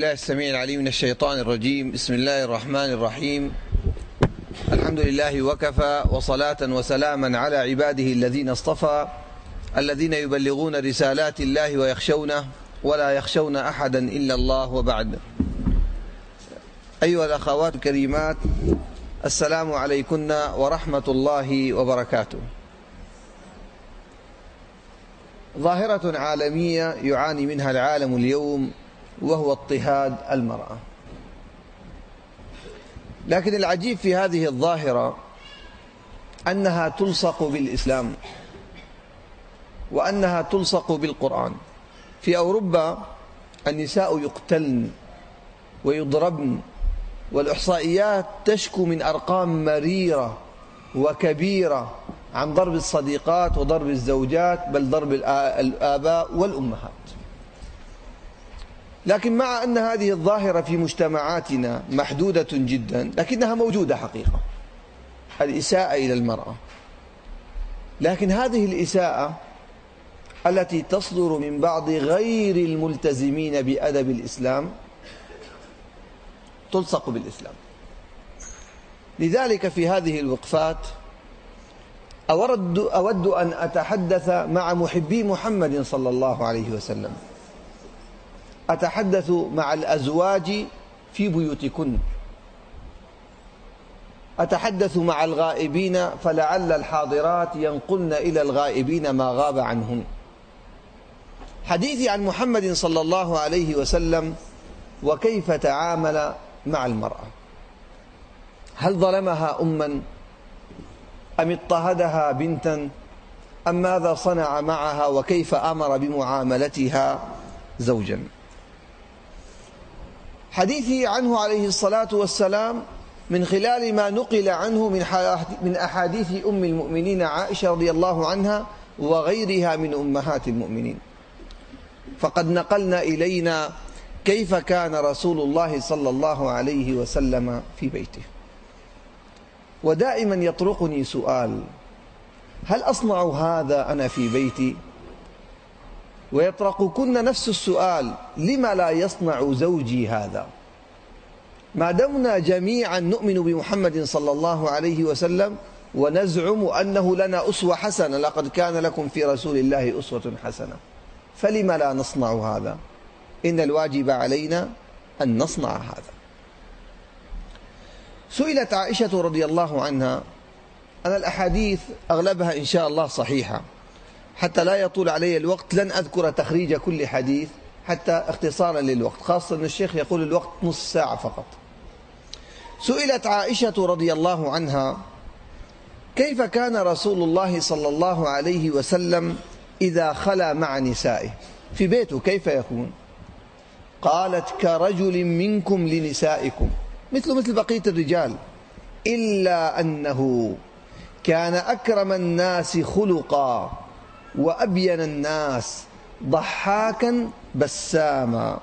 الله السميع العليم من الشيطان الرجيم. بسم الله الرحمن الرحيم. الحمد لله وكفى، وصلاة وسلاما على عباده الذين اصطفى، الذين يبلغون رسالات الله ويخشونه ولا يخشون أحدا إلا الله، وبعد. أيها الأخوات الكريمات، السلام عليكن ورحمة الله وبركاته. ظاهرة عالمية يعاني منها العالم اليوم، وهو اضطهاد المرأة. لكن العجيب في هذه الظاهرة أنها تلصق بالإسلام، وأنها تلصق بالقرآن. في أوروبا النساء يقتلن ويضربن، والإحصائيات تشكو من أرقام مريرة وكبيرة عن ضرب الصديقات وضرب الزوجات، بل ضرب الآباء والأمهات. لكن مع أن هذه الظاهرة في مجتمعاتنا محدودة جدا، لكنها موجودة حقيقة، الإساءة إلى المرأة. لكن هذه الإساءة التي تصدر من بعض غير الملتزمين بأدب الإسلام تلصق بالإسلام. لذلك في هذه الوقفات أود أن أتحدث مع محبي محمد صلى الله عليه وسلم، أتحدث مع الأزواج في بيوتكن، أتحدث مع الغائبين، فلعل الحاضرات ينقلن إلى الغائبين ما غاب عنهن. حديثي عن محمد صلى الله عليه وسلم وكيف تعامل مع المرأة. هل ظلمها أما، أم اضطهدها بنتا، أم ماذا صنع معها، وكيف أمر بمعاملتها زوجا؟ حديثي عنه عليه الصلاة والسلام من خلال ما نقل عنه من أحاديث أم المؤمنين عائشة رضي الله عنها وغيرها من أمهات المؤمنين. فقد نقلنا إلينا كيف كان رسول الله صلى الله عليه وسلم في بيته. ودائما يطرقني سؤال: هل أصنع هذا أنا في بيتي؟ ويطرقكن نفس السؤال: لما لا يصنع زوجي هذا؟ ما دمنا جميعا نؤمن بمحمد صلى الله عليه وسلم ونزعم أنه لنا أسوة حسنة، لقد كان لكم في رسول الله أسوة حسنة، فلما لا نصنع هذا؟ إن الواجب علينا أن نصنع هذا. سئلت عائشة رضي الله عنها، أنا الأحاديث أغلبها إن شاء الله صحيحة، حتى لا يطول علي الوقت لن أذكر تخريج كل حديث حتى اختصارا للوقت، خاصة أن الشيخ يقول الوقت نصف ساعة فقط. سئلت عائشة رضي الله عنها: كيف كان رسول الله صلى الله عليه وسلم إذا خلا مع نسائه في بيته، كيف يكون؟ قالت: كرجل منكم لنسائكم، مثل بقية الرجال، إلا أنه كان أكرم الناس خلقا وأبين الناس ضحاكا بساما.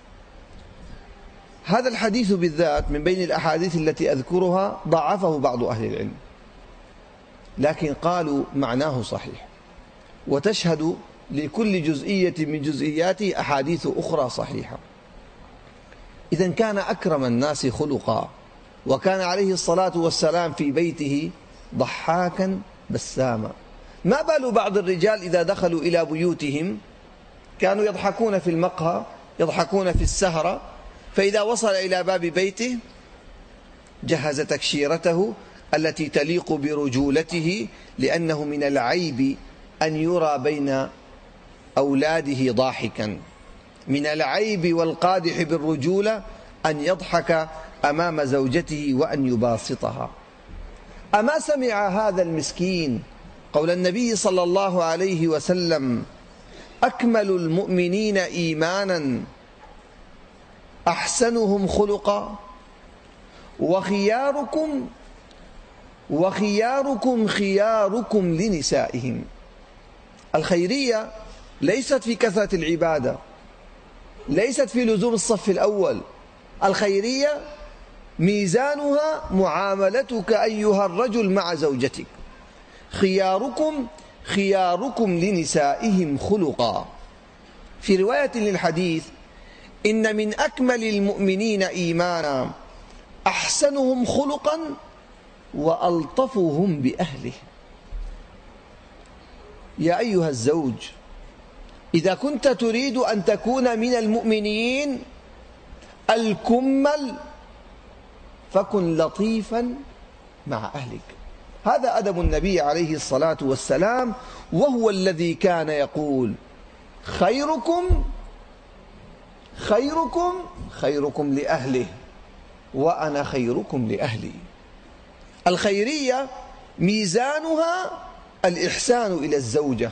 هذا الحديث بالذات من بين الأحاديث التي أذكرها ضعفه بعض أهل العلم، لكن قالوا معناه صحيح، وتشهد لكل جزئية من جزئياته أحاديث أخرى صحيحة. إذن كان أكرم الناس خلقا، وكان عليه الصلاة والسلام في بيته ضحاكا بساما. ما بال بعض الرجال إذا دخلوا إلى بيوتهم كانوا يضحكون في المقهى، يضحكون في السهرة، فإذا وصل إلى باب بيته جهز تكشيرته التي تليق برجولته، لأنه من العيب أن يرى بين أولاده ضاحكا، من العيب والقادح بالرجولة أن يضحك أمام زوجته وأن يباسطها. أما سمع هذا المسكين قول النبي صلى الله عليه وسلم: أكمل المؤمنين إيمانا أحسنهم خلقا وخياركم خياركم لنسائهم. الخيرية ليست في كثرة العبادة، ليست في لزوم الصف الأول. الخيرية ميزانها معاملتك أيها الرجل مع زوجتك. خياركم لنسائهم خلقا. في رواية للحديث: إن من أكمل المؤمنين إيمانا أحسنهم خلقا وألطفهم بأهله. يا أيها الزوج، إذا كنت تريد أن تكون من المؤمنين الكمل فكن لطيفا مع أهلك. هذا أدب النبي عليه الصلاة والسلام، وهو الذي كان يقول: خيركم خيركم لأهله وأنا خيركم لأهلي. الخيرية ميزانها الإحسان إلى الزوجة،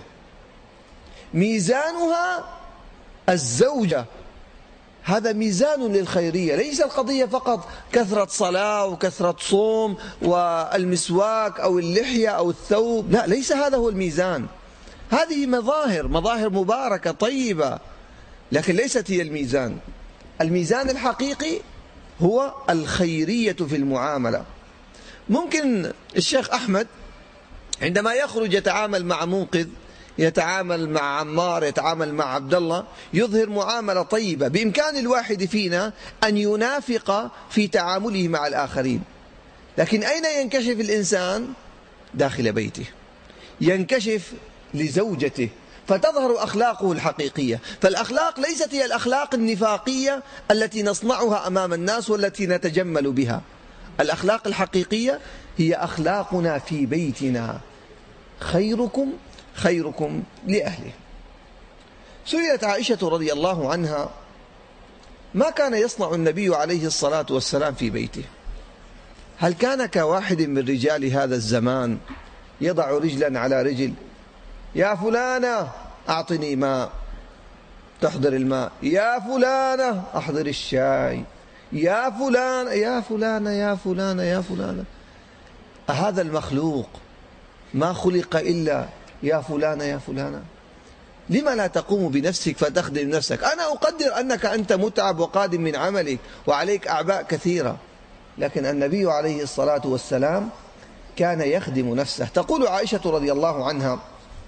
ميزانها الزوجة، هذا ميزان للخيرية. ليس القضية فقط كثرة صلاة وكثرة صوم والمسواك أو اللحية أو الثوب، لا، ليس هذا هو الميزان. هذه مظاهر مباركة طيبة، لكن ليست هي الميزان. الميزان الحقيقي هو الخيرية في المعاملة. ممكن الشيخ أحمد عندما يخرج يتعامل مع منقذ، يتعامل مع عمار، يتعامل مع عبد الله، يظهر معاملة طيبة. بإمكان الواحد فينا أن ينافق في تعامله مع الآخرين، لكن أين ينكشف الإنسان؟ داخل بيته، ينكشف لزوجته فتظهر أخلاقه الحقيقية. فالأخلاق ليست هي الأخلاق النفاقية التي نصنعها أمام الناس والتي نتجمل بها. الأخلاق الحقيقية هي أخلاقنا في بيتنا. خيركم لأهله. سئلت عائشة رضي الله عنها: ما كان يصنع النبي عليه الصلاة والسلام في بيته؟ هل كان كواحد من رجال هذا الزمان يضع رجلا على رجل؟ يا فلانة أعطني ماء، تحضر الماء. يا فلانة أحضر الشاي. يا فلانة يا فلانة يا فلانة يا فلانة. هذا المخلوق ما خلق إلا يا فلانة يا فلانة. لما لا تقوم بنفسك فتخدم نفسك؟ أنا أقدر أنك أنت متعب وقادم من عملك وعليك أعباء كثيرة، لكن النبي عليه الصلاة والسلام كان يخدم نفسه. تقول عائشة رضي الله عنها: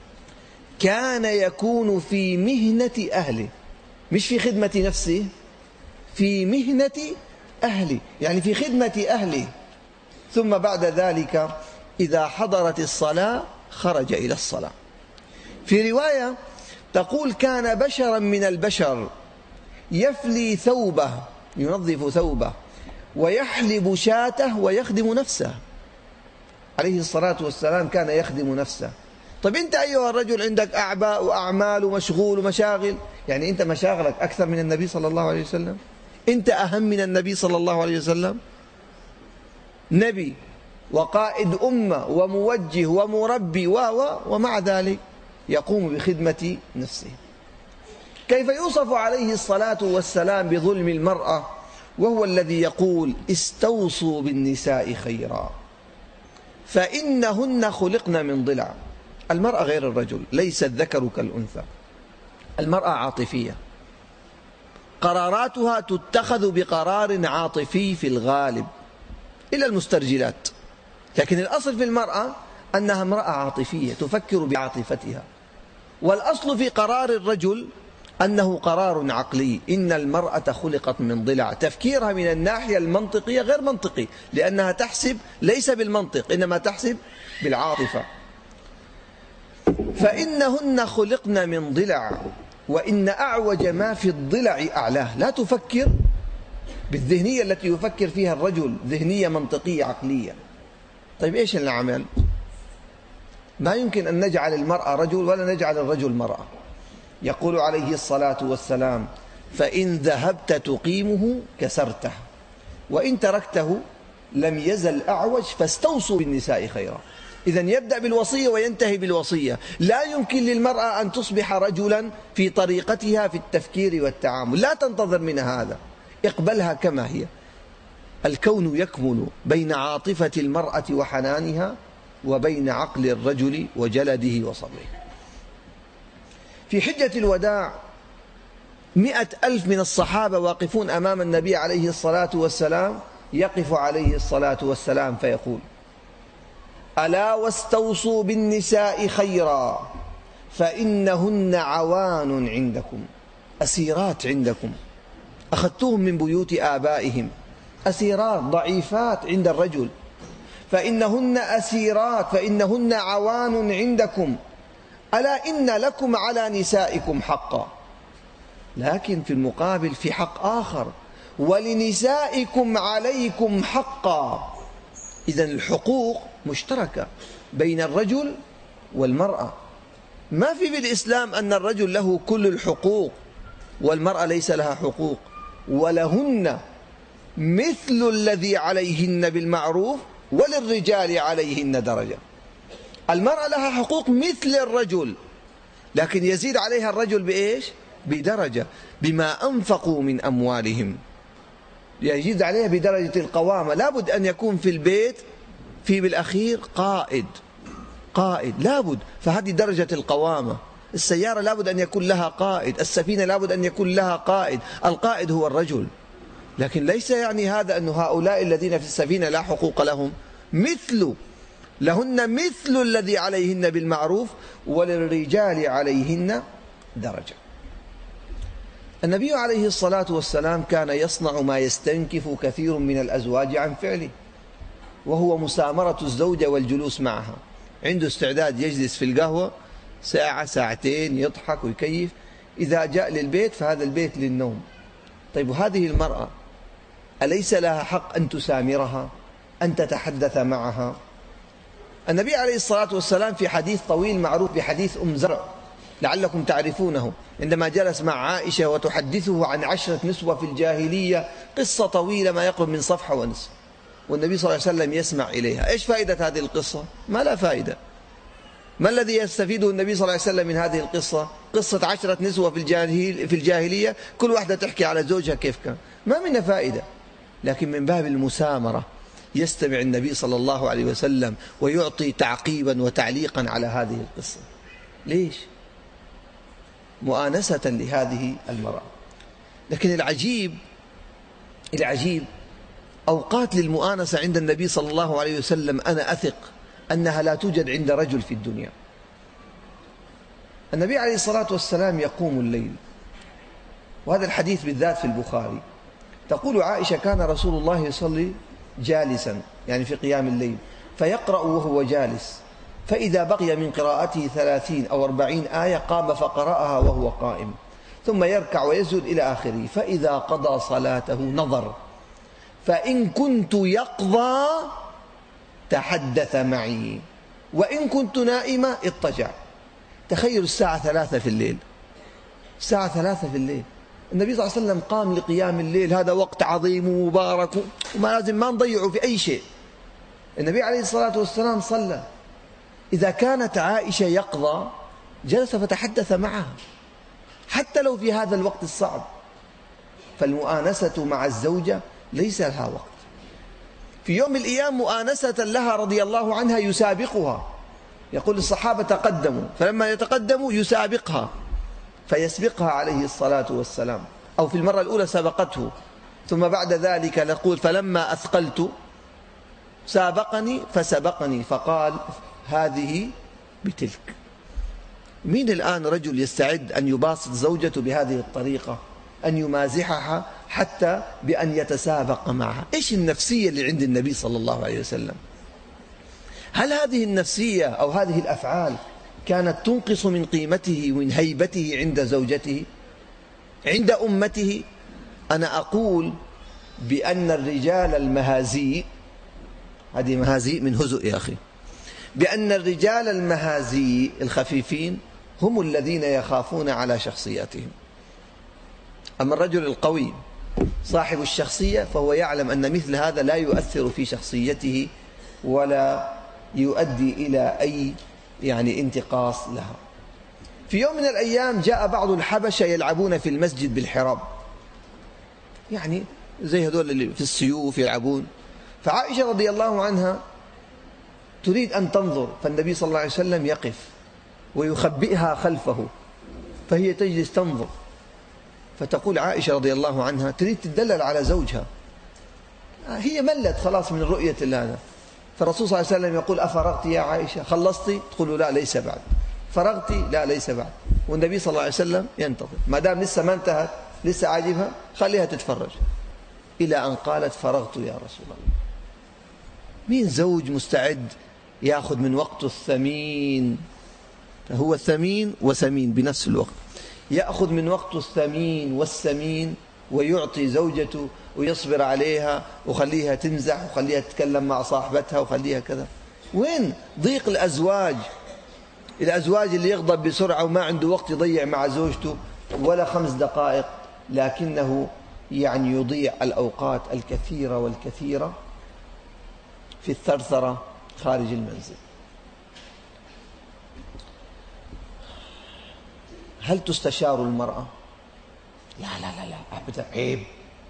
كان يكون في مهنة أهله، مش في خدمة نفسه، في مهنة أهله، يعني في خدمة أهله. ثم بعد ذلك إذا حضرت الصلاة خرج إلى الصلاة. في رواية تقول: كان بشرا من البشر يفلي ثوبه، ينظف ثوبه، ويحلب شاته ويخدم نفسه. عليه الصلاة والسلام كان يخدم نفسه. طيب أنت أيها الرجل عندك أعباء وأعمال ومشغول ومشاغل، يعني أنت مشاغلك أكثر من النبي صلى الله عليه وسلم؟ أنت أهم من النبي صلى الله عليه وسلم؟ نبي وقائد أمة وموجه ومربي ومع ذلك يقوم بخدمة نفسه. كيف يوصف عليه الصلاة والسلام بظلم المرأة وهو الذي يقول: استوصوا بالنساء خيرا فإنهن خلقن من ضلع. المرأة غير الرجل، ليس الذكر كالأنثى. المرأة عاطفية، قراراتها تتخذ بقرار عاطفي في الغالب إلى المسترجلات، لكن الأصل في المرأة أنها امرأة عاطفية تفكر بعاطفتها. والأصل في قرار الرجل أنه قرار عقلي. إن المرأة خلقت من ضلع. تفكيرها من الناحية المنطقية غير منطقي، لأنها تحسب ليس بالمنطق إنما تحسب بالعاطفة. فإنهن خلقن من ضلع وإن أعوج ما في الضلع أعلاه. لا تفكر بالذهنية التي يفكر فيها الرجل، ذهنية منطقية عقلية. طيب إيش العمل؟ ما يمكن أن نجعل المرأة رجل ولا نجعل الرجل مرأة. يقول عليه الصلاة والسلام: فإن ذهبت تقيمه كسرته وإن تركته لم يزل أعوج فاستوصوا بالنساء خيرا. إذن يبدأ بالوصية وينتهي بالوصية. لا يمكن للمرأة أن تصبح رجلا في طريقتها في التفكير والتعامل، لا تنتظر منها هذا، اقبلها كما هي. الكون يكمل بين عاطفة المرأة وحنانها وبين عقل الرجل وجلده وصبره. في حجة الوداع 100,000 من الصحابة واقفون أمام النبي عليه الصلاة والسلام، يقف عليه الصلاة والسلام فيقول: ألا واستوصوا بالنساء خيرا فإنهن عوان عندكم، أسيرات عندكم. أخذتهم من بيوت آبائهم أسيرات ضعيفات عند الرجل، فإنهن أسيرات، فإنهن عوان عندكم، ألا إن لكم على نسائكم حقا. لكن في المقابل في حق آخر: ولنسائكم عليكم حقا. إذن الحقوق مشتركة بين الرجل والمرأة. ما في بالإسلام أن الرجل له كل الحقوق والمرأة ليس لها حقوق. ولهن مثل الذي عليهن بالمعروف وللرجال عليهن درجة. المرأة لها حقوق مثل الرجل، لكن يزيد عليها الرجل بإيش؟ بدرجة، بما أنفقوا من أموالهم. يزيد عليها بدرجة القوامة. لابد أن يكون في البيت في بالأخير قائد لابد، فهذه درجة القوامة. السيارة لابد أن يكون لها قائد، السفينة لابد أن يكون لها قائد، القائد هو الرجل. لكن ليس يعني هذا أن هؤلاء الذين في السفينة لا حقوق لهم، لهن مثل الذي عليهن بالمعروف وللرجال عليهن درجة. النبي عليه الصلاة والسلام كان يصنع ما يستنكف كثير من الأزواج عن فعله، وهو مسامرة الزوجة والجلوس معها. عنده استعداد يجلس في القهوة ساعة ساعتين يضحك ويكيف. إذا جاء للبيت فهذا البيت للنوم. طيب وهذه المرأة أليس لها حق أن تسامرها، أن تتحدث معها؟ النبي عليه الصلاة والسلام في حديث طويل معروف بحديث أم زرع لعلكم تعرفونه، عندما جلس مع عائشة وتحدثه عن 10 نسوة في الجاهلية، قصة طويلة ما يقرب من صفحة ونصف، والنبي صلى الله عليه وسلم يسمع إليها. إيش فائدة هذه القصة؟ ما لا فائدة. ما الذي يستفيده النبي صلى الله عليه وسلم من هذه القصة؟ قصة 10 نسوة في الجاهلية كل واحدة تحكي على زوجها كيف كان، ما منها فائدة. لكن من باب المسامرة يستمع النبي صلى الله عليه وسلم ويعطي تعقيبا وتعليقا على هذه القصة. ليش؟ مؤانسة لهذه المرأة. لكن العجيب أوقات للمؤانسة عند النبي صلى الله عليه وسلم أنا أثق أنها لا توجد عند رجل في الدنيا. النبي عليه الصلاة والسلام يقوم الليل، وهذا الحديث بالذات في البخاري. تقول عائشة: كان رسول الله يصلي جالسا، يعني في قيام الليل، فيقرأ وهو جالس، فإذا بقي من قراءته 30 أو 40 آية قام فقرأها وهو قائم، ثم يركع ويسجد إلى آخره. فإذا قضى صلاته نظر، فإن كنت يقظى تحدث معي، وإن كنت نائمة اضطجع. تخيل الساعة 3 في الليل، الساعة 3 في الليل النبي صلى الله عليه وسلم قام لقيام الليل. هذا وقت عظيم ومبارك وما لازم ما نضيعه في أي شيء. النبي عليه الصلاة والسلام صلى. إذا كانت عائشة يقظى جلس فتحدث معها حتى لو في هذا الوقت الصعب. فالمؤانسة مع الزوجة ليس لها وقت. في يوم من الأيام مؤانسة لها رضي الله عنها يسابقها، يقول الصحابة تقدموا، فلما يتقدموا يسابقها فيسبقها عليه الصلاة والسلام، أو في المرة الأولى سبقته، ثم بعد ذلك نقول فلما أثقلت سابقني فسبقني فقال هذه بتلك. مين الآن رجل يستعد أن يباسط زوجته بهذه الطريقة، أن يمازحها حتى بأن يتسابق معها؟ إيش النفسية اللي عند النبي صلى الله عليه وسلم؟ هل هذه النفسية أو هذه الأفعال كانت تنقص من قيمته ومن هيبته عند زوجته، عند أمته؟ أنا أقول بأن الرجال المهازيء، هذه مهازيء من هزء يا أخي، بأن الرجال المهازيء الخفيفين هم الذين يخافون على شخصياتهم. أما الرجل القوي صاحب الشخصية فهو يعلم أن مثل هذا لا يؤثر في شخصيته ولا يؤدي إلى أي انتقاص لها. في يوم من الأيام جاء بعض الحبشة يلعبون في المسجد بالحراب، زي هذول اللي في السيوف يلعبون. فعائشة رضي الله عنها تريد أن تنظر، فالنبي صلى الله عليه وسلم يقف ويخبئها خلفه، فهي تجلس تنظر. فتقول عائشة رضي الله عنها تريد تدلل على زوجها، هي ملت خلاص من رؤية هذا. فالرسول صلى الله عليه وسلم يقول أفرغت يا عائشة، خلصتي؟ تقول لا ليس بعد. فرغتي؟ لا ليس بعد. والنبي صلى الله عليه وسلم ينتظر، ما دام لسه ما انتهت لسه عاجبها، خليها تتفرج. إلى أن قالت فرغت يا رسول الله. مين زوج مستعد يأخذ من وقته الثمين، هو ثمين وسمين بنفس الوقت، يأخذ من وقته الثمين والسمين ويعطي زوجته ويصبر عليها وخليها تمزح وخليها تتكلم مع صاحبتها وخليها كذا؟ وين ضيق الأزواج؟ الأزواج اللي يغضب بسرعة وما عنده وقت يضيع مع زوجته ولا 5 دقائق، لكنه يعني يضيع الأوقات الكثيرة والكثيرة في الثرثرة خارج المنزل. هل تستشار المرأة؟ لا لا لا لا أبدا، عيب.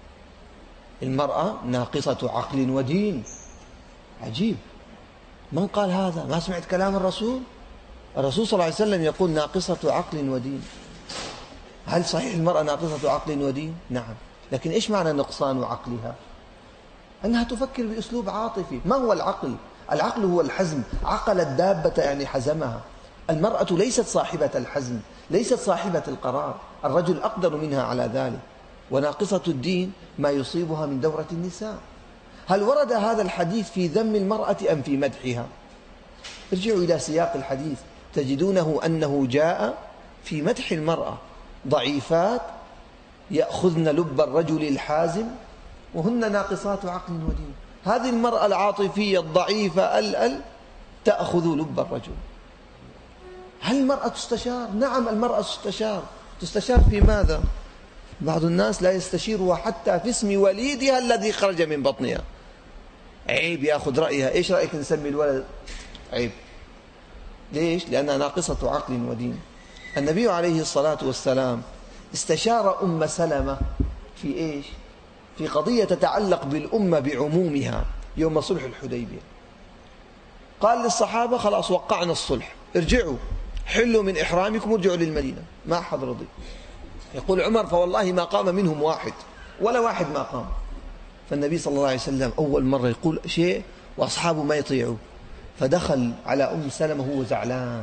المرأة ناقصة عقل ودين. عجيب، من قال هذا؟ ما سمعت كلام الرسول؟ الرسول صلى الله عليه وسلم يقول ناقصة عقل ودين. هل صحيح المرأة ناقصة عقل ودين؟ نعم، لكن إيش معنى نقصان عقلها؟ أنها تفكر بأسلوب عاطفي. ما هو العقل؟ العقل هو الحزم، عقل الدابة يعني حزمها. المرأة ليست صاحبة الحزم، ليست صاحبة القرار، الرجل أقدر منها على ذلك. وناقصة الدين ما يصيبها من دورة النساء. هل ورد هذا الحديث في ذم المرأة أم في مدحها؟ ارجعوا إلى سياق الحديث تجدونه أنه جاء في مدح المرأة. ضعيفات يأخذن لب الرجل الحازم وهن ناقصات عقل ودين. هذه المرأة العاطفية الضعيفة تأخذ لب الرجل. هل المرأة تستشار؟ نعم، المرأة تستشار في ماذا؟ بعض الناس لا يستشيرها حتى في اسم وليدها الذي خرج من بطنها. عيب يأخذ رأيها. إيش رأيك نسمي الولد؟ عيب. ليش؟ لأنها ناقصة عقل ودين. النبي عليه الصلاة والسلام استشار أم سلمة في إيش؟ في قضية تتعلق بالأمة بعمومها يوم صلح الحديبية. قال للصحابة خلاص وقعنا الصلح، ارجعوا حلوا من إحرامكم وارجعوا للمدينة. ما أحد رضي. يقول عمر فوالله ما قام منهم واحد، ولا واحد ما قام. فالنبي صلى الله عليه وسلم أول مرة يقول شيء وأصحابه ما يطيعوا، فدخل على أم سلمة وهو زعلان.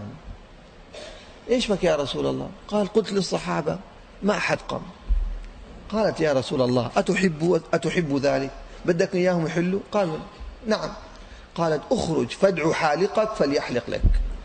إيش بك يا رسول الله؟ قال قلت للصحابة ما أحد قام. قالت يا رسول الله أتحب ذلك؟ بدك إياهم يحلوا؟ قال نعم. قالت أخرج فادعو حالقك فليحلق لك.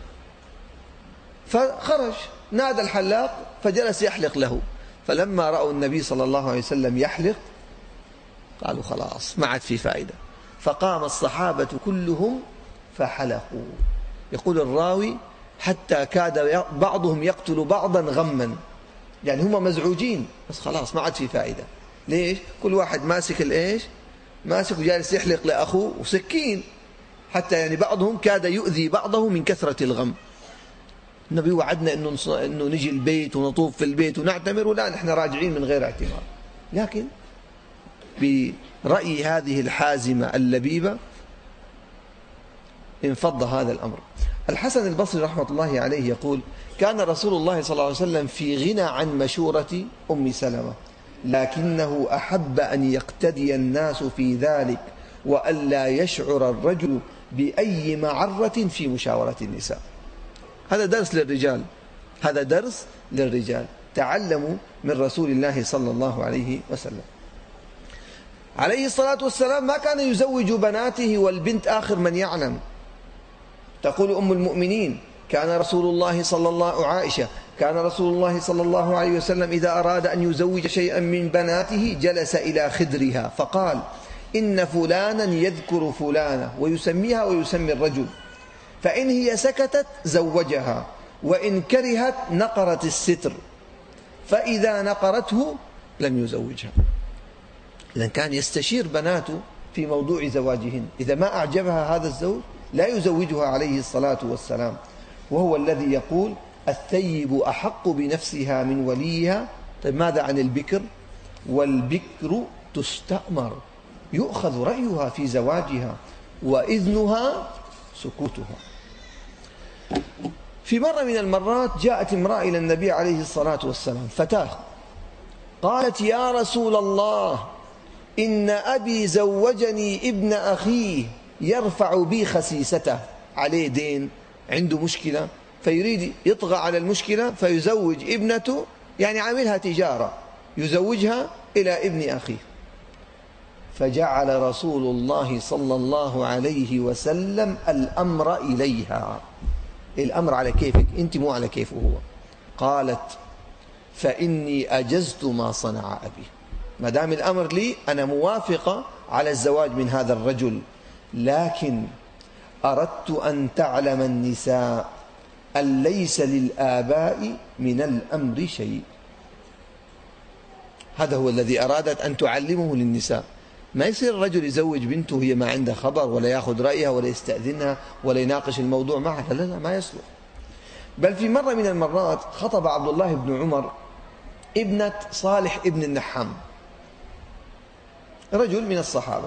فخرج نادى الحلاق فجلس يحلق له. فلما رأوا النبي صلى الله عليه وسلم يحلق قالوا خلاص ما عاد في فائدة. فقام الصحابة كلهم فحلقوا. يقول الراوي حتى كاد بعضهم يقتل بعضا غما، يعني هم مزعوجين بس خلاص ما عاد في فائدة. ليش؟ كل واحد ماسك الإيش؟ ماسك وجالس يحلق لأخوه وسكين، حتى يعني بعضهم كاد يؤذي بعضه من كثرة الغم. النبي وعدنا إنه نجي البيت ونطوف في البيت ونعتمر، ولا نحن راجعين من غير اعتمار. لكن برأي هذه الحازمة اللبيبة انفض هذا الأمر. الحسن البصري رحمة الله عليه يقول كان رسول الله صلى الله عليه وسلم في غنى عن مشورة أم سلمة، لكنه أحب أن يقتدي الناس في ذلك وألا يشعر الرجل بأي معرة في مشاورة النساء. هذا درس للرجال، هذا درس للرجال، تعلموا من رسول الله صلى الله عليه وسلم. عليه الصلاة والسلام ما كان يزوج بناته والبنت آخر من يعلم. تقول أم المؤمنين كان رسول الله صلى الله عليه وسلم إذا أراد أن يزوج شيئا من بناته جلس إلى خدرها فقال إن فلانا يذكر فلانة ويسميها ويسمي الرجل، فإن هي سكتت زوجها، وإن كرهت نقرت الستر، فإذا نقرته لم يزوجها. إذن كان يستشير بناته في موضوع زواجهن، إذا ما أعجبها هذا الزوج لا يزوجها عليه الصلاة والسلام. وهو الذي يقول الثيب أحق بنفسها من وليها. طيب ماذا عن البكر؟ والبكر تستأمر، يؤخذ رأيها في زواجها وإذنها سكوتها. في مرة من المرات جاءت امرأة إلى النبي عليه الصلاة والسلام، فتاة، قالت يا رسول الله إن أبي زوجني ابن أخيه يرفع بي خسيسته، عليه دين، عنده مشكلة فيريد يطغى على المشكلة فيزوج ابنته، يعني عاملها تجارة، يزوجها إلى ابن أخيه. فجعل رسول الله صلى الله عليه وسلم الأمر إليها، الأمر على كيفك أنت مو على كيفه هو. قالت فإني أجزت ما صنع أبي، ما دام الأمر لي أنا موافقة على الزواج من هذا الرجل، لكن أردت أن تعلم النساء أن ليس للآباء من الأمر شيء. هذا هو الذي أرادت أن تعلمه للنساء. ما يصير الرجل يزوج بنته هي ما عنده خبر ولا يأخذ رأيها ولا يستأذنها ولا يناقش الموضوع معها، لا لا، ما يصلح. بل في مرة من المرات خطب عبد الله بن عمر ابنة صالح ابن النحام، رجل من الصحابة.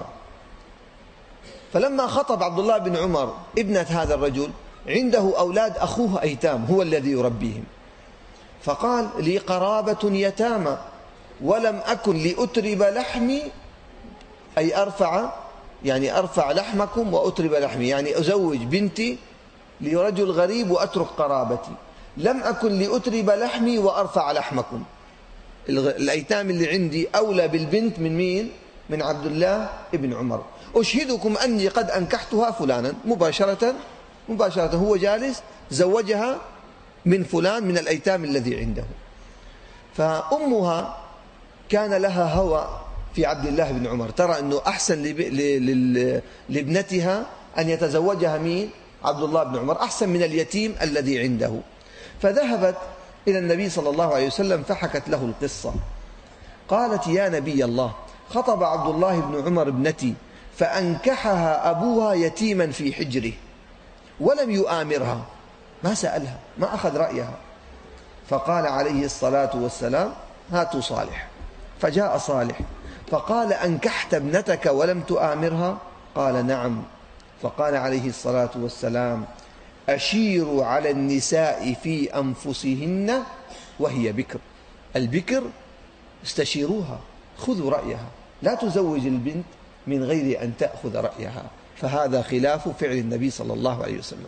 فلما خطب عبد الله بن عمر ابنة هذا الرجل عنده أولاد أخوه أيتام هو الذي يربيهم، فقال لي قرابة يتامى ولم أكن لأترب لحمي، أي أرفع لحمكم وأترب لحمي، يعني أزوج بنتي لرجل غريب وأترك قرابتي، لم أكن لأترب لحمي وأرفع لحمكم. الأيتام اللي عندي أولى بالبنت من مين؟ من عبد الله ابن عمر. أشهدكم أني قد أنكحتها فلانا، مباشرة هو جالس زوجها من فلان من الأيتام الذي عنده. فأمها كان لها هوى في عبد الله بن عمر، ترى أنه أحسن لابنتها أن يتزوجها مين؟ عبد الله بن عمر، أحسن من اليتيم الذي عنده. فذهبت إلى النبي صلى الله عليه وسلم فحكت له القصة. قالت يا نبي الله، خطب عبد الله بن عمر ابنتي فأنكحها أبوها يتيما في حجره ولم يؤامرها، ما سألها، ما أخذ رأيها. فقال عليه الصلاة والسلام هاتوا صالح. فجاء صالح فقال أنكحت ابنتك ولم تؤامرها؟ قال نعم. فقال عليه الصلاة والسلام أشيروا على النساء في أنفسهن وهي بكر، البكر استشيروها، خذوا رأيها، لا تزوج البنت من غير أن تأخذ رأيها. فهذا خلاف فعل النبي صلى الله عليه وسلم.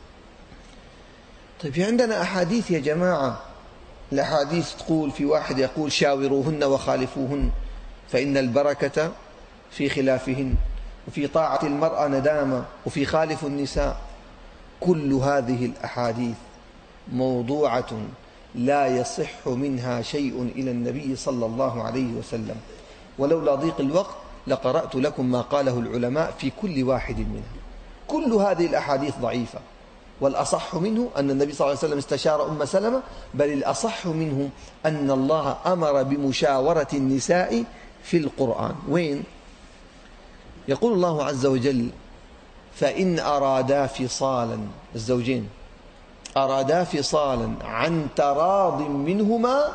طيب عندنا أحاديث يا جماعة، الأحاديث تقول، في واحد يقول شاوروهن وخالفوهن فإن البركة في خلافهن، وفي طاعة المرأة ندامة، وفي خالف النساء. كل هذه الأحاديث موضوعة لا يصح منها شيء إلى النبي صلى الله عليه وسلم، ولولا ضيق الوقت لقرأت لكم ما قاله العلماء في كل واحد منها. كل هذه الأحاديث ضعيفة، والأصح منه أن النبي صلى الله عليه وسلم استشار أم سلمة، بل الأصح منه أن الله أمر بمشاورة النساء في القرآن. وين؟ يقول الله عز وجل فإن أرادا فصالا، الزوجين أرادا فصالا عن تراض منهما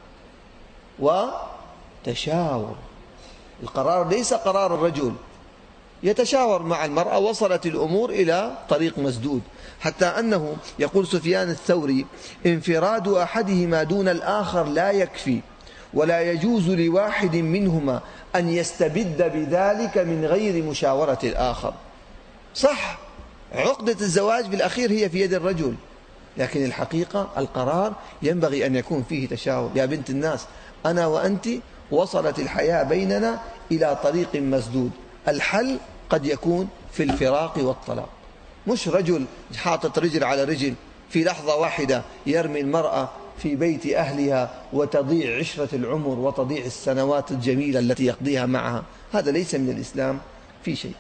وتشاور. القرار ليس قرار الرجل، يتشاور مع المرأة، وصلت الأمور إلى طريق مسدود، حتى أنه يقول سفيان الثوري انفراد أحدهما دون الآخر لا يكفي، ولا يجوز لواحد منهما أن يستبد بذلك من غير مشاورة الآخر. صح، عقدة الزواج بالأخير هي في يد الرجل، لكن الحقيقة القرار ينبغي أن يكون فيه تشاور. يا بنت الناس، أنا وأنت وصلت الحياة بيننا إلى طريق مسدود، الحل قد يكون في الفراق والطلاق، مش رجل حاطط رجل على رجل في لحظة واحدة يرمي المرأة في بيت أهلها وتضيع عشرة العمر وتضيع السنوات الجميلة التي يقضيها معها. هذا ليس من الإسلام في شيء.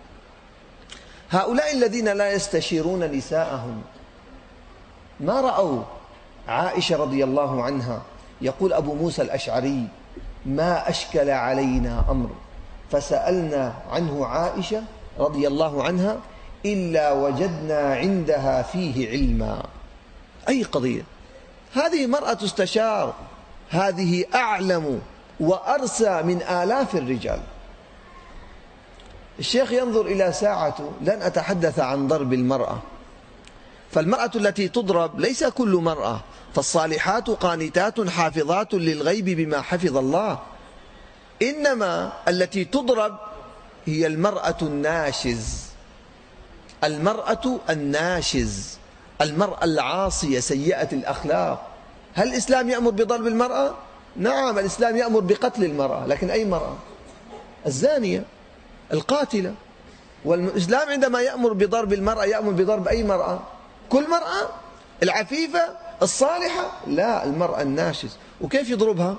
هؤلاء الذين لا يستشيرون نساءهم ما رأوا عائشة رضي الله عنها. يقول أبو موسى الأشعري ما أشكل علينا أمر فسألنا عنه عائشة رضي الله عنها إلا وجدنا عندها فيه علما. أي قضية، هذه مرأة تستشار، هذه أعلم وأرسى من آلاف الرجال. الشيخ ينظر إلى ساعته، لن أتحدث عن ضرب المرأة، فالمرأة التي تضرب ليس كل مرأة، فالصالحات قانتات حافظات للغيب بما حفظ الله، إنما التي تضرب هي المرأة الناشز، المرأة الناشز، المرأة العاصية سيئة الأخلاق. هل الإسلام يأمر بضرب المرأة؟ نعم الإسلام يأمر بقتل المرأة، لكن أي مرأة؟ الزانية القاتلة. والإسلام عندما يأمر بضرب المرأة يأمر بضرب أي مرأة؟ كل مرأة؟ العفيفة الصالحة؟ لا، المرأة الناشز. وكيف يضربها؟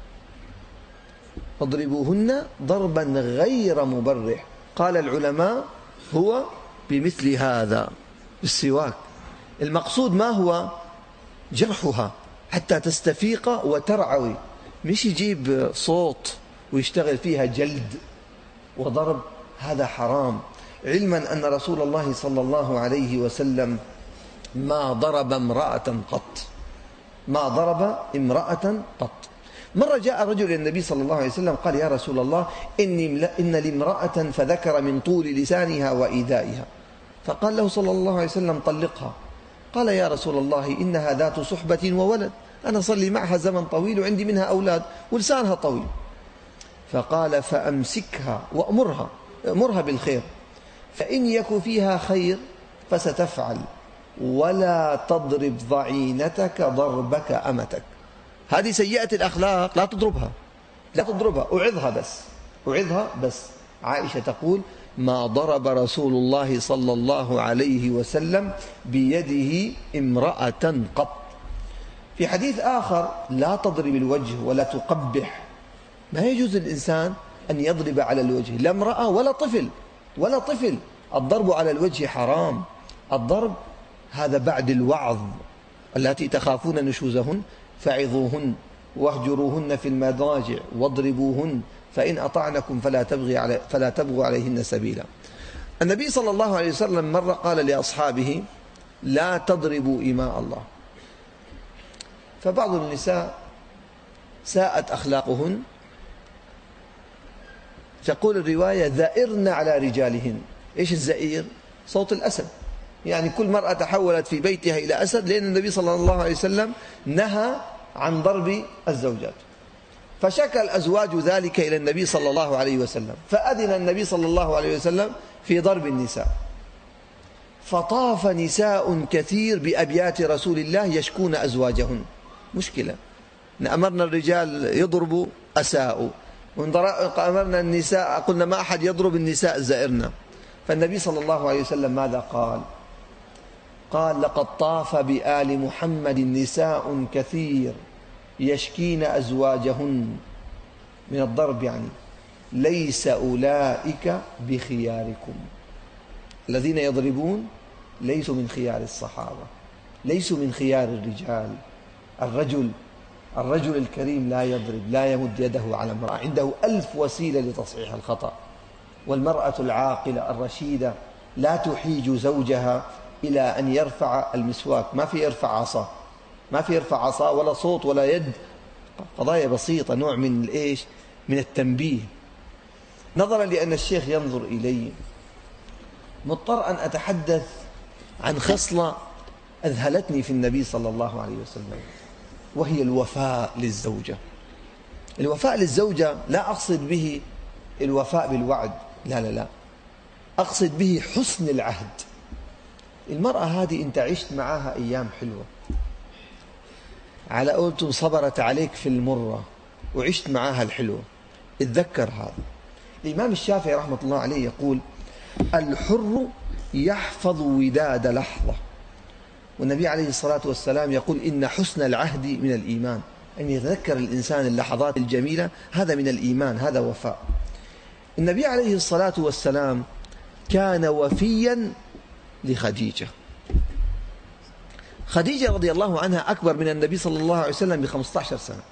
فاضربوهن ضربا غير مبرح. قال العلماء هو بمثل هذا بالسواك. المقصود ما هو؟ جرحها حتى تستفيق وترعوي، مش يجيب صوت ويشتغل فيها جلد وضرب، هذا حرام. علما أن رسول الله صلى الله عليه وسلم ما ضرب امرأة قط، ما ضرب امرأة قط. مرة جاء رجل إلى النبي صلى الله عليه وسلم قال: يا رسول الله، إن لي امرأة فذكر من طول لسانها وإيذائها. فقال له صلى الله عليه وسلم: طلقها. قال: يا رسول الله، إنها ذات صحبة وولد، أنا صلي معها زمن طويل وعندي منها أولاد ولسانها طويل. فقال: فأمسكها وأمرها بالخير، فإن يك فيها خير فستفعل، ولا تضرب ضعينتك ضربك أمتك. هذه سيئة الأخلاق، لا تضربها، لا تضربها، أعظها بس. عائشة تقول: ما ضرب رسول الله صلى الله عليه وسلم بيده امرأة قط. في حديث آخر: لا تضرب الوجه ولا تقبح. ما يجوز للإنسان أن يضرب على الوجه، لا امرأة ولا طفل. الضرب على الوجه حرام. الضرب هذا بعد الوعظ. التي تخافون نشوزهن فعظوهن واهجروهن في المضاجع واضربوهن، فإن أطعنكم فلا تبغوا عليهن سبيلا. النبي صلى الله عليه وسلم مرة قال لأصحابه: لا تضربوا إماء الله. فبعض النساء ساءت أخلاقهن، تقول الرواية: ذائرن على رجالهن. إيش الزئير؟ صوت الأسد. يعني كل مرأة تحولت في بيتها إلى أسد، لأن النبي صلى الله عليه وسلم نهى عن ضرب الزوجات. فشكى الأزواج ذلك إلى النبي صلى الله عليه وسلم، فأذن النبي صلى الله عليه وسلم في ضرب النساء. فطاف نساء كثير بأبيات رسول الله يشكون أزواجهن. مشكلة، أمرنا الرجال يضربوا أساءوا، أمرنا النساء قلنا ما أحد يضرب النساء زائرنا. فالنبي صلى الله عليه وسلم ماذا قال؟ قال: لقد طاف بآل محمد نساء كثير يشكين أزواجهن من الضرب، يعني ليس أولئك بخياركم. الذين يضربون ليسوا من خيار الصحابة، ليسوا من خيار الرجال. الرجل الكريم لا يضرب، لا يمد يده على امرأة، عنده 1000 وسيلة لتصحيح الخطأ. والمرأة العاقلة الرشيدة لا تحيج زوجها إلى أن يرفع المسواك. ما في يرفع عصا ولا صوت ولا يد، قضايا بسيطة، نوع من الإيش؟ من التنبيه. نظرا لأن الشيخ ينظر إلي، مضطر أن أتحدث عن خصلة أذهلتني في النبي صلى الله عليه وسلم، وهي الوفاء للزوجة. الوفاء للزوجة لا أقصد به الوفاء بالوعد، لا، أقصد به حسن العهد. المرأة هذه أنت عشت معها أيام حلوة، على قولتم صبرت عليك في المرة وعشت معها الحلوة، اتذكر هذا. الإمام الشافعي رحمة الله عليه يقول: الحر يحفظ وداد لحظة. والنبي عليه الصلاة والسلام يقول: إن حسن العهد من الإيمان. أن يتذكر الإنسان اللحظات الجميلة، هذا من الإيمان، هذا وفاء. النبي عليه الصلاة والسلام كان وفيا لخديجة. خديجة رضي الله عنها أكبر من النبي صلى الله عليه وسلم ب15 سنة.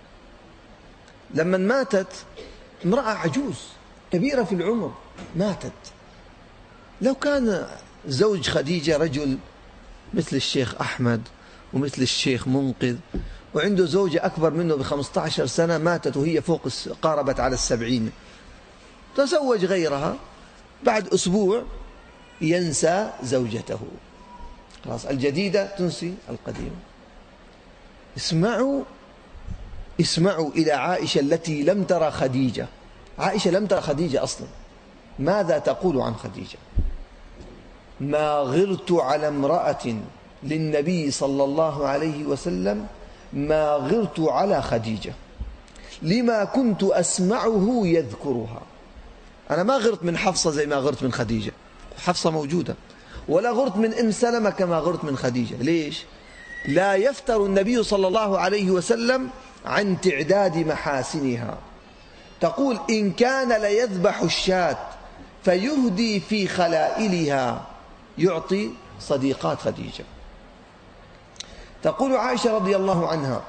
لما ماتت امرأة عجوز كبيرة في العمر ماتت. لو كان زوج خديجة رجل مثل الشيخ أحمد ومثل الشيخ منقذ وعنده زوجة أكبر منه ب15 سنة، ماتت وهي قاربت على 70، تزوج غيرها، بعد أسبوع ينسى زوجته، خلاص الجديدة تنسي القديمة. اسمعوا إلى عائشة التي لم ترى خديجة. عائشة لم ترى خديجة أصلا. ماذا تقول عن خديجة؟ ما غرت على امرأة للنبي صلى الله عليه وسلم ما غرت على خديجة. لما كنت أسمعه يذكرها. أنا ما غرت من حفصة زي ما غرت من خديجة، حفصة موجودة، ولا غرت من أم سلمة كما غرت من خديجة. ليش؟ لا يفتر النبي صلى الله عليه وسلم عن تعداد محاسنها. تقول: إن كان ليذبح الشاة فيهدي في خلائلها، يعطي صديقات خديجة. تقول عائشة رضي الله عنها: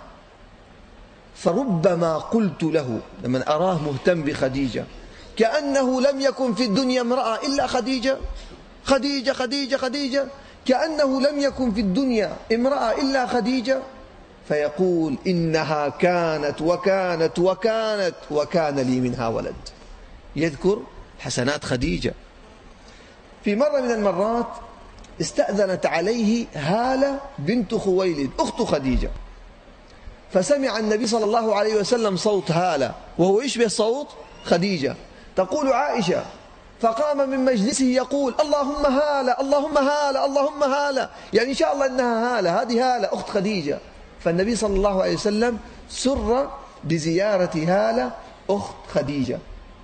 فربما قلت له لمن أراه مهتم بخديجة كأنه لم يكن في الدنيا امرأة إلا خديجة، خديجة خديجة خديجة، كأنه لم يكن في الدنيا امرأة إلا خديجة، فيقول: إنها كانت وكانت وكانت وكان لي منها ولد. يذكر حسنات خديجة. في مرة من المرات استأذنت عليه هالة بنت خويلد أخت خديجة، فسمع النبي صلى الله عليه وسلم صوت هالة وهو يشبه صوت خديجة. تقول عائشة: فقام من مجلسه يقول: اللهم هالة اللهم هالة اللهم هالة، يعني إن شاء الله إنها هالة، هذه هالة أخت خديجة. فالنبي صلى الله عليه وسلم سر بزيارة هالة أخت خديجة.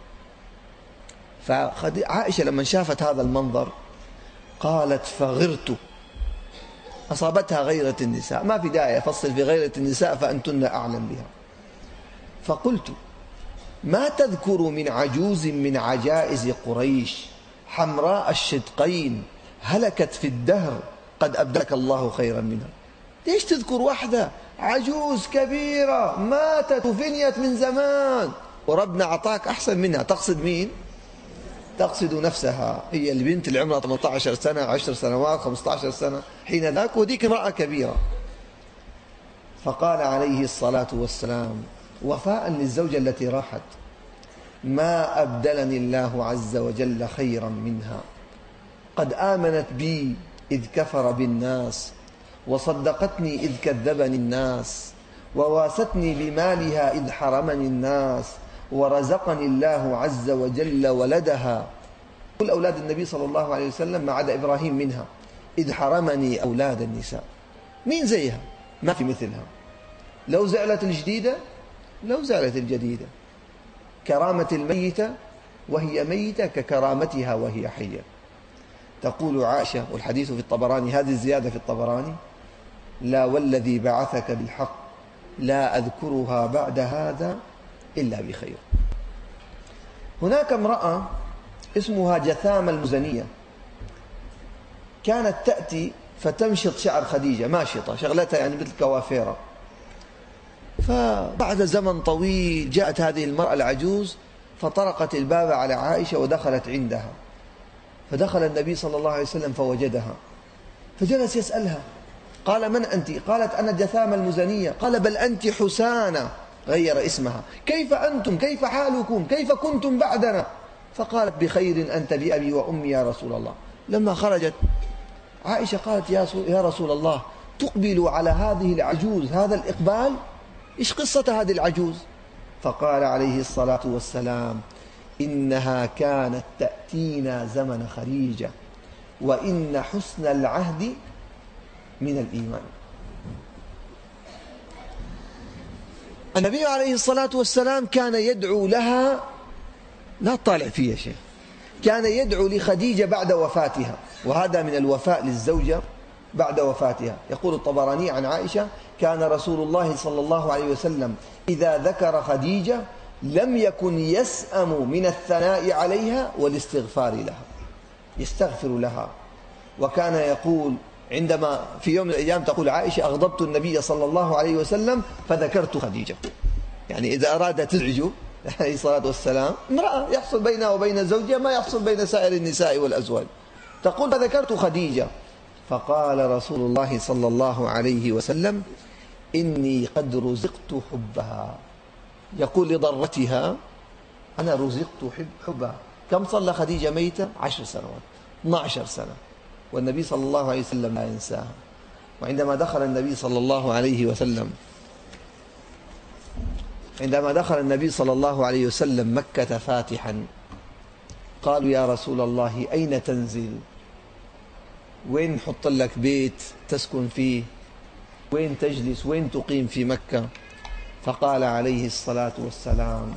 فعائشة لما شافت هذا المنظر قالت: فغرت. أصابتها غيرة النساء، ما في داعي أفصل في غيرة النساء فأنتن أعلم بها. فقلت: ما تذكر من عجوز من عجائز قريش حمراء الشدقين هلكت في الدهر قد أبدلك الله خيرا منها؟ ليش تذكر واحدة عجوز كبيرة ماتت وفنيت من زمان وربنا أعطاك أحسن منها؟ تقصد مين؟ تقصد نفسها، هي البنت اللي عمرها 18 سنة 10 سنوات 15 سنة حين ذاك، وديك امرأة كبيرة. فقال عليه الصلاة والسلام وفاء للزوجة التي راحت: ما أبدلني الله عز وجل خيرا منها، قد آمنت بي إذ كفر بالناس، وصدقتني إذ كذبني الناس، وواستني بمالها إذ حرمني الناس، ورزقني الله عز وجل ولدها. كل أولاد النبي صلى الله عليه وسلم ما عدا إبراهيم منها، إذ حرمني أولاد النساء. مين زيها؟ ما في مثلها. لو زعلت الجديدة لو زعلت الجديدة. كرامة الميتة وهي ميتة ككرامتها وهي حية. تقول عائشة، والحديث في الطبراني، هذه الزيادة في الطبراني: لا والذي بعثك بالحق لا أذكرها بعد هذا إلا بخير. هناك امرأة اسمها جثامة المزنية، كانت تأتي فتمشط شعر خديجة، ماشطة شغلتها يعني مثل كوافيرة. فبعد زمن طويل جاءت هذه المرأة العجوز فطرقت الباب على عائشة ودخلت عندها، فدخل النبي صلى الله عليه وسلم فوجدها، فجلس يسألها: قال: من أنت؟ قالت: أنا جثامة المزنية. قال: بل أنت حسانة، غير اسمها. كيف أنتم؟ كيف حالكم؟ كيف كنتم بعدنا؟ فقالت: بخير أنت بأبي وأمي يا رسول الله. لما خرجت عائشة قالت: يا رسول الله، تقبل على هذه العجوز هذا الإقبال؟ إيش قصة هذه العجوز؟ فقال عليه الصلاة والسلام: إنها كانت تأتينا زمن خديجة، وإن حسن العهد من الإيمان. النبي عليه الصلاة والسلام كان يدعو لها، لا تطالع فيها شيء، كان يدعو لخديجة بعد وفاتها، وهذا من الوفاء للزوجة بعد وفاتها. يقول الطبراني عن عائشة: كان رسول الله صلى الله عليه وسلم إذا ذكر خديجة لم يكن يسأم من الثناء عليها والاستغفار لها، يستغفر لها. وكان يقول عندما في يوم من الأيام تقول عائشة: أغضبت النبي صلى الله عليه وسلم فذكرت خديجة. يعني إذا أراد تزعجه عليه الصلاة والسلام، امرأة يحصل بينها وبين زوجها ما يحصل بين سائر النساء والأزواج، تقول: فذكرت خديجة. فقال رسول الله صلى الله عليه وسلم: إني قد رزقت حبها. يقول لضرتها: أنا رزقت حبها. كم صلى خديجة ميتة؟ 10 سنوات 12 سنة، والنبي صلى الله عليه وسلم لا ينساها. وعندما دخل النبي صلى الله عليه وسلم مكة فاتحا، قالوا: يا رسول الله، أين تنزل؟ وين نحط لك بيت تسكن فيه؟ وين تجلس؟ وين تقيم في مكة؟ فقال عليه الصلاة والسلام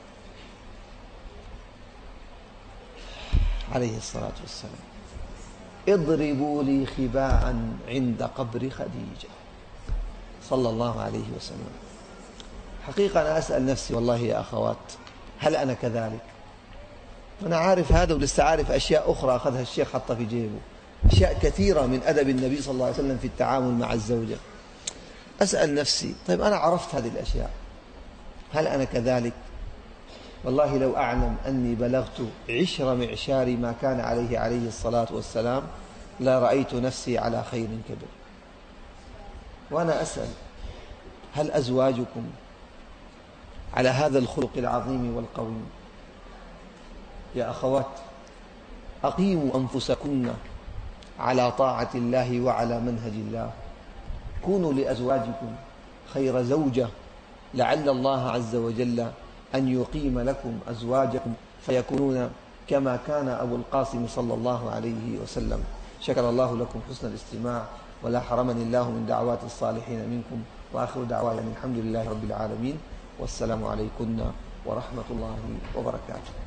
اضربوا لي خباء عند قبر خديجة صلى الله عليه وسلم. حقيقة أنا أسأل نفسي والله يا أخوات، هل أنا كذلك؟ أنا عارف هذا ولسه عارف أشياء أخرى أخذها الشيخ حطها في جيبه، أشياء كثيرة من أدب النبي صلى الله عليه وسلم في التعامل مع الزوجة. أسأل نفسي طيب أنا عرفت هذه الأشياء، هل أنا كذلك؟ والله لو أعلم أني بلغت عشر معشار ما كان عليه الصلاة والسلام لا رأيت نفسي على خير كبير. وأنا أسأل هل أزواجكم على هذا الخلق العظيم والقويم؟ يا أخوات أقيموا أنفسكن على طاعة الله وعلى منهج الله، كونوا لأزواجكم خير زوجة، لعل الله عز وجل أن يقيم لكم أزواجكم فيكونون كما كان أبو القاسم صلى الله عليه وسلم. شكر الله لكم حسن الاستماع، ولا حرمني الله من دعوات الصالحين منكم، وآخر دعوانا الحمد لله رب العالمين، والسلام عليكم ورحمة الله وبركاته.